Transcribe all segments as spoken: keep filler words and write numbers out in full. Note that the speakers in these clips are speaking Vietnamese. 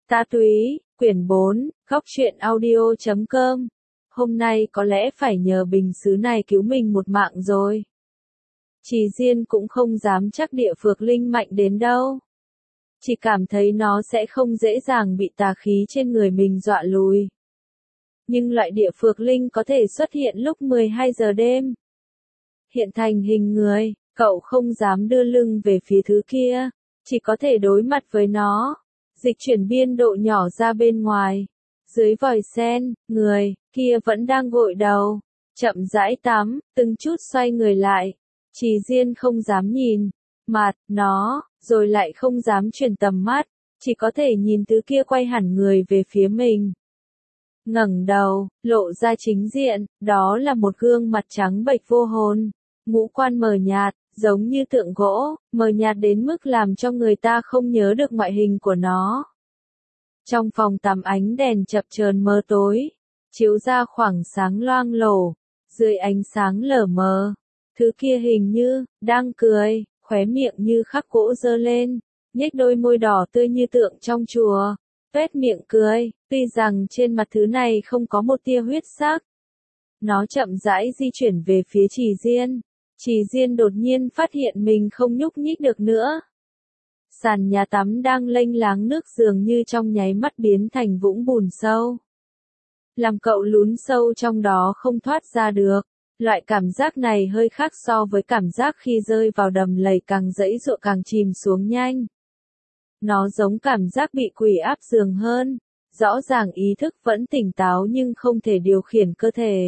Ta Túy, quyển bốn, góc truyện audio chấm com. Hôm nay có lẽ phải nhờ bình sứ này cứu mình một mạng rồi. Trì Diên cũng không dám chắc địa phược linh mạnh đến đâu. Chỉ cảm thấy nó sẽ không dễ dàng bị tà khí trên người mình dọa lùi. Nhưng loại địa phược linh có thể xuất hiện lúc mười hai giờ đêm. Hiện thành hình người, cậu không dám đưa lưng về phía thứ kia, chỉ có thể đối mặt với nó. Dịch chuyển biên độ nhỏ ra bên ngoài. Dưới vòi sen, người kia vẫn đang gội đầu, chậm rãi tắm, từng chút xoay người lại. Trì Diên không dám nhìn mặt nó, rồi lại không dám chuyển tầm mắt, chỉ có thể nhìn thứ kia quay hẳn người về phía mình. Ngẩng đầu, lộ ra chính diện, đó là một gương mặt trắng bệch vô hồn, ngũ quan mờ nhạt, giống như tượng gỗ, mờ nhạt đến mức làm cho người ta không nhớ được ngoại hình của nó. Trong phòng tắm ánh đèn chập chờn mờ tối, chiếu ra khoảng sáng loang lổ, dưới ánh sáng lờ mờ, thứ kia hình như đang cười, khóe miệng như khắc gỗ giơ lên, nhếch đôi môi đỏ tươi như tượng trong chùa, tuét miệng cười, tuy rằng trên mặt thứ này không có một tia huyết sắc. Nó chậm rãi di chuyển về phía Trì Diên. Trì Diên đột nhiên phát hiện mình không nhúc nhích được nữa. Sàn nhà tắm đang lênh láng nước dường như trong nháy mắt biến thành vũng bùn sâu. Làm cậu lún sâu trong đó không thoát ra được. Loại cảm giác này hơi khác so với cảm giác khi rơi vào đầm lầy càng dãy dụa càng chìm xuống nhanh. Nó giống cảm giác bị quỷ áp giường hơn. Rõ ràng ý thức vẫn tỉnh táo nhưng không thể điều khiển cơ thể.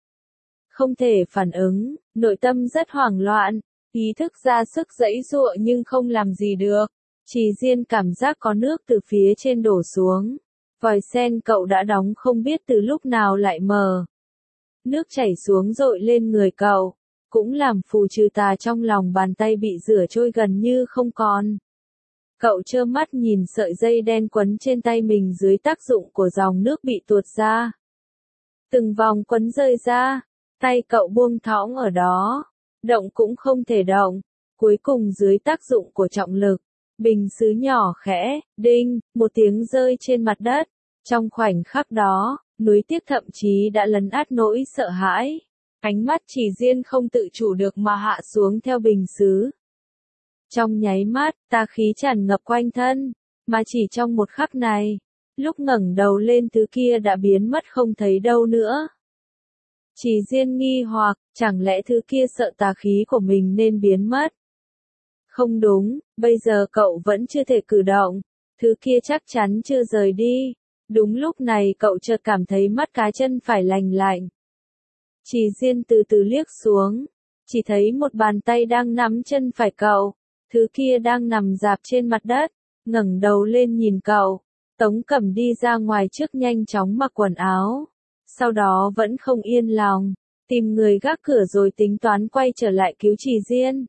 Không thể phản ứng, nội tâm rất hoảng loạn, ý thức ra sức giãy giụa nhưng không làm gì được. Trì Diên cảm giác có nước từ phía trên đổ xuống. Vòi sen cậu đã đóng không biết từ lúc nào lại mở. Nước chảy xuống dội lên người cậu, cũng làm phù trừ tà trong lòng bàn tay bị rửa trôi gần như không còn. Cậu trơ mắt nhìn sợi dây đen quấn trên tay mình dưới tác dụng của dòng nước bị tuột ra. Từng vòng quấn rơi ra. Tay cậu buông thõng ở đó, động cũng không thể động, cuối cùng dưới tác dụng của trọng lực, bình sứ nhỏ khẽ, đinh, một tiếng rơi trên mặt đất. Trong khoảnh khắc đó, nuối tiếc thậm chí đã lấn át nỗi sợ hãi. Ánh mắt Trì Diên không tự chủ được mà hạ xuống theo bình sứ. Trong nháy mắt, tà khí tràn ngập quanh thân, mà chỉ trong một khắc này, lúc ngẩng đầu lên thứ kia đã biến mất không thấy đâu nữa. Trì Diên nghi hoặc, chẳng lẽ thứ kia sợ tà khí của mình nên biến mất? Không đúng, bây giờ cậu vẫn chưa thể cử động, thứ kia chắc chắn chưa rời đi. Đúng lúc này cậu chợt cảm thấy mắt cá chân phải lành lạnh. Trì Diên từ từ liếc xuống, chỉ thấy một bàn tay đang nắm chân phải cậu, thứ kia đang nằm rạp trên mặt đất, ngẩng đầu lên nhìn cậu. Tống Cẩm đi ra ngoài trước nhanh chóng mặc quần áo. Sau đó vẫn không yên lòng, tìm người gác cửa rồi tính toán quay trở lại cứu Trì Diên.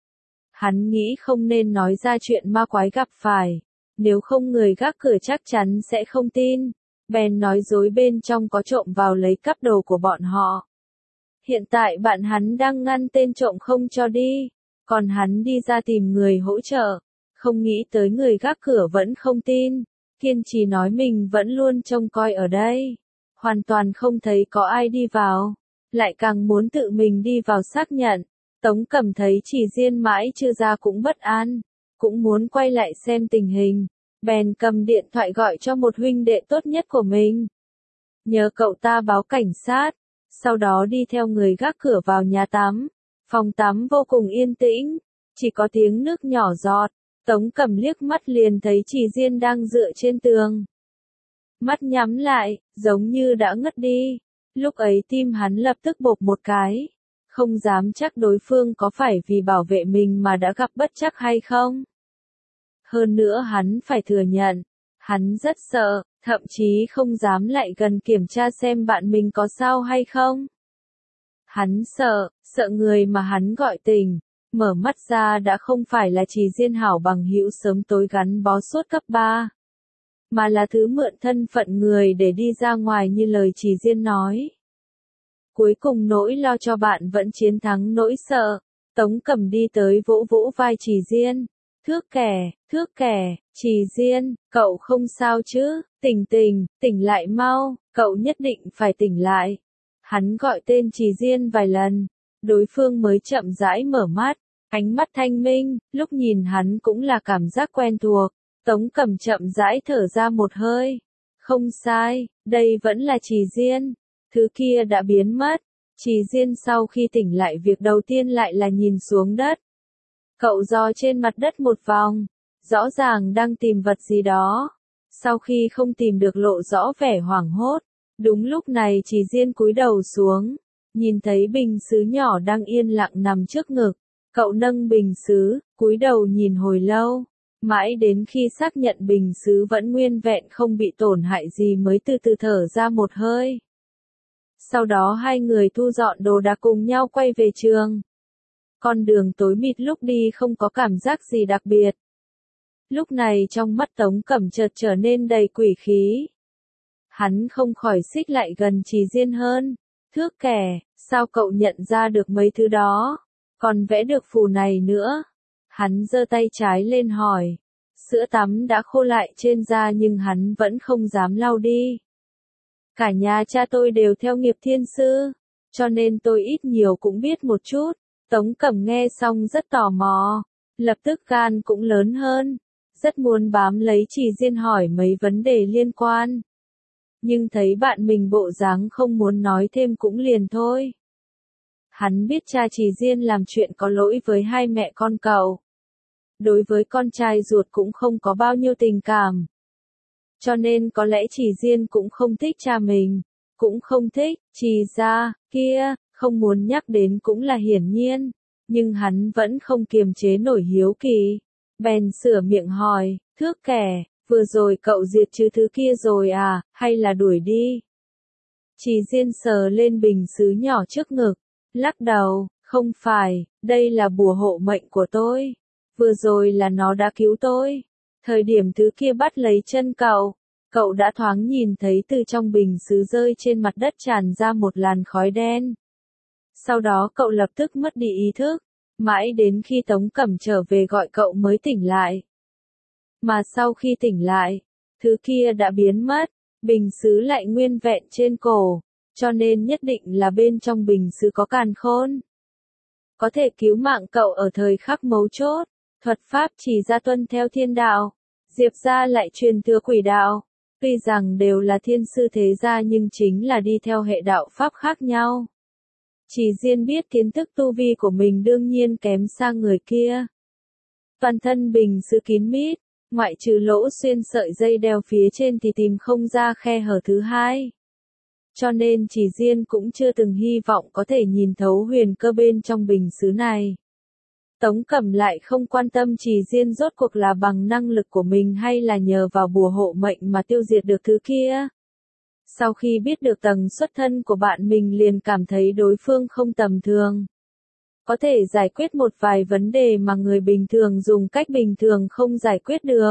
Hắn nghĩ không nên nói ra chuyện ma quái gặp phải, nếu không người gác cửa chắc chắn sẽ không tin, bèn nói dối bên trong có trộm vào lấy cắp đồ của bọn họ. Hiện tại bạn hắn đang ngăn tên trộm không cho đi, còn hắn đi ra tìm người hỗ trợ, không nghĩ tới người gác cửa vẫn không tin, kiên trì nói mình vẫn luôn trông coi ở đây. Hoàn toàn không thấy có ai đi vào, lại càng muốn tự mình đi vào xác nhận. Tống Cẩm thấy Trì Diên mãi chưa ra cũng bất an, cũng muốn quay lại xem tình hình, bèn cầm điện thoại gọi cho một huynh đệ tốt nhất của mình. Nhờ cậu ta báo cảnh sát, sau đó đi theo người gác cửa vào nhà tắm. Phòng tắm vô cùng yên tĩnh, chỉ có tiếng nước nhỏ giọt. Tống Cẩm liếc mắt liền thấy Trì Diên đang dựa trên tường. Mắt nhắm lại, giống như đã ngất đi. Lúc ấy tim hắn lập tức bộp một cái. Không dám chắc đối phương có phải vì bảo vệ mình mà đã gặp bất trắc hay không. Hơn nữa hắn phải thừa nhận, hắn rất sợ, thậm chí không dám lại gần kiểm tra xem bạn mình có sao hay không. Hắn sợ, sợ người mà hắn gọi tình, mở mắt ra đã không phải là Trì Diên hảo bằng hữu sớm tối gắn bó suốt cấp ba. Mà là thứ mượn thân phận người để đi ra ngoài như lời Trì Diên nói. Cuối cùng nỗi lo cho bạn vẫn chiến thắng nỗi sợ. Tống Cẩm đi tới vỗ vỗ vai Trì Diên. Thước kẻ, thước kẻ, Trì Diên, cậu không sao chứ, tỉnh tỉnh, tỉnh lại mau, cậu nhất định phải tỉnh lại. Hắn gọi tên Trì Diên vài lần, đối phương mới chậm rãi mở mắt, ánh mắt thanh minh, lúc nhìn hắn cũng là cảm giác quen thuộc. Tống Cẩm chậm rãi thở ra một hơi. Không sai, đây vẫn là Trì Diên. Thứ kia đã biến mất. Trì Diên sau khi tỉnh lại việc đầu tiên lại là nhìn xuống đất. Cậu dò trên mặt đất một vòng, rõ ràng đang tìm vật gì đó. Sau khi không tìm được lộ rõ vẻ hoảng hốt, đúng lúc này Trì Diên cúi đầu xuống, nhìn thấy bình sứ nhỏ đang yên lặng nằm trước ngực. Cậu nâng bình sứ, cúi đầu nhìn hồi lâu, mãi đến khi xác nhận bình sứ vẫn nguyên vẹn không bị tổn hại gì mới từ từ thở ra một hơi. Sau đó hai người thu dọn đồ đạc cùng nhau quay về trường. Con đường tối mịt lúc đi không có cảm giác gì đặc biệt. Lúc này trong mắt Tống Cẩm chợt trở nên đầy quỷ khí. Hắn không khỏi xích lại gần Trì Diên hơn. Thước kẻ, sao cậu nhận ra được mấy thứ đó? Còn vẽ được phù này nữa. Hắn giơ tay trái lên hỏi. Sữa tắm đã khô lại trên da nhưng hắn vẫn không dám lau đi. Cả nhà cha tôi đều theo nghiệp thiên sư, cho nên tôi ít nhiều cũng biết một chút. Tống Cẩm nghe xong rất tò mò, lập tức gan cũng lớn hơn, rất muốn bám lấy Trì Diên hỏi mấy vấn đề liên quan. Nhưng thấy bạn mình bộ dáng không muốn nói thêm cũng liền thôi. Hắn biết cha Trì Diên làm chuyện có lỗi với hai mẹ con cậu. Đối với con trai ruột cũng không có bao nhiêu tình cảm. Cho nên có lẽ Trì Diên cũng không thích cha mình, cũng không thích, Trì gia, kia, không muốn nhắc đến cũng là hiển nhiên, nhưng hắn vẫn không kiềm chế nổi hiếu kỳ. Bèn sửa miệng hỏi, thước kẻ, vừa rồi cậu diệt trừ thứ kia rồi à, hay là đuổi đi? Trì Diên sờ lên bình sứ nhỏ trước ngực, lắc đầu, không phải, đây là bùa hộ mệnh của tôi. Vừa rồi là nó đã cứu tôi. Thời điểm thứ kia bắt lấy chân cậu, cậu đã thoáng nhìn thấy từ trong bình sứ rơi trên mặt đất tràn ra một làn khói đen. Sau đó cậu lập tức mất đi ý thức, mãi đến khi Tống Cẩm trở về gọi cậu mới tỉnh lại. Mà sau khi tỉnh lại, thứ kia đã biến mất, bình sứ lại nguyên vẹn trên cổ, cho nên nhất định là bên trong bình sứ có càn khôn. Có thể cứu mạng cậu ở thời khắc mấu chốt. Thuật pháp Trì gia tuân theo thiên đạo, Diệp gia lại truyền thừa quỷ đạo. Tuy rằng đều là thiên sư thế gia nhưng chính là đi theo hệ đạo pháp khác nhau. Trì Diên biết kiến thức tu vi của mình đương nhiên kém xa người kia. Toàn thân bình sứ kín mít, ngoại trừ lỗ xuyên sợi dây đeo phía trên thì tìm không ra khe hở thứ hai. Cho nên Trì Diên cũng chưa từng hy vọng có thể nhìn thấu huyền cơ bên trong bình sứ này. Tống Cẩm lại không quan tâm Trì Diên rốt cuộc là bằng năng lực của mình hay là nhờ vào bùa hộ mệnh mà tiêu diệt được thứ kia. Sau khi biết được tầng xuất thân của bạn mình liền cảm thấy đối phương không tầm thường. Có thể giải quyết một vài vấn đề mà người bình thường dùng cách bình thường không giải quyết được.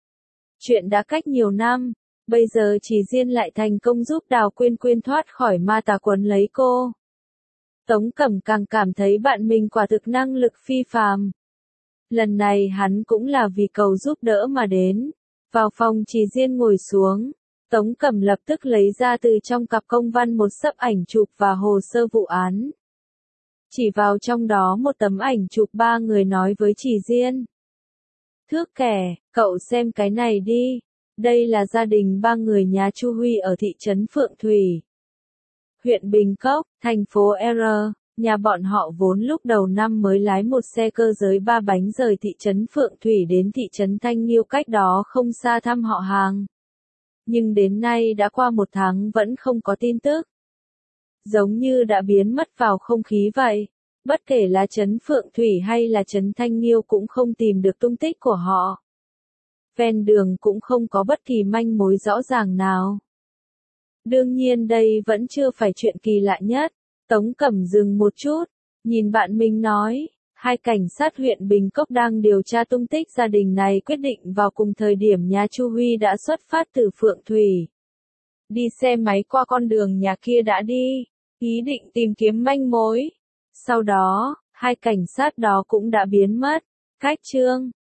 Chuyện đã cách nhiều năm, bây giờ Trì Diên lại thành công giúp Đào Quyên Quyên thoát khỏi ma tà quấn lấy cô. Tống Cẩm càng cảm thấy bạn mình quả thực năng lực phi phàm. Lần này hắn cũng là vì cầu giúp đỡ mà đến. Vào phòng Trì Diên ngồi xuống, Tống Cẩm lập tức lấy ra từ trong cặp công văn một xấp ảnh chụp và hồ sơ vụ án. Chỉ vào trong đó một tấm ảnh chụp ba người nói với Trì Diên. Thước kẻ, cậu xem cái này đi. Đây là gia đình ba người nhà Chu Huy ở thị trấn Phượng Thủy, huyện Bình Cốc, thành phố R. Nhà bọn họ vốn lúc đầu năm mới lái một xe cơ giới ba bánh rời thị trấn Phượng Thủy đến thị trấn Thanh Nhiêu cách đó không xa thăm họ hàng. Nhưng đến nay đã qua một tháng vẫn không có tin tức. Giống như đã biến mất vào không khí vậy. Bất kể là trấn Phượng Thủy hay là trấn Thanh Nhiêu cũng không tìm được tung tích của họ. Ven đường cũng không có bất kỳ manh mối rõ ràng nào. Đương nhiên đây vẫn chưa phải chuyện kỳ lạ nhất. Tống Cẩm dừng một chút, nhìn bạn mình nói, hai cảnh sát huyện Bình Cốc đang điều tra tung tích gia đình này quyết định vào cùng thời điểm nhà Chu Huy đã xuất phát từ Phượng Thủy. Đi xe máy qua con đường nhà kia đã đi, ý định tìm kiếm manh mối. Sau đó, hai cảnh sát đó cũng đã biến mất. Cách chương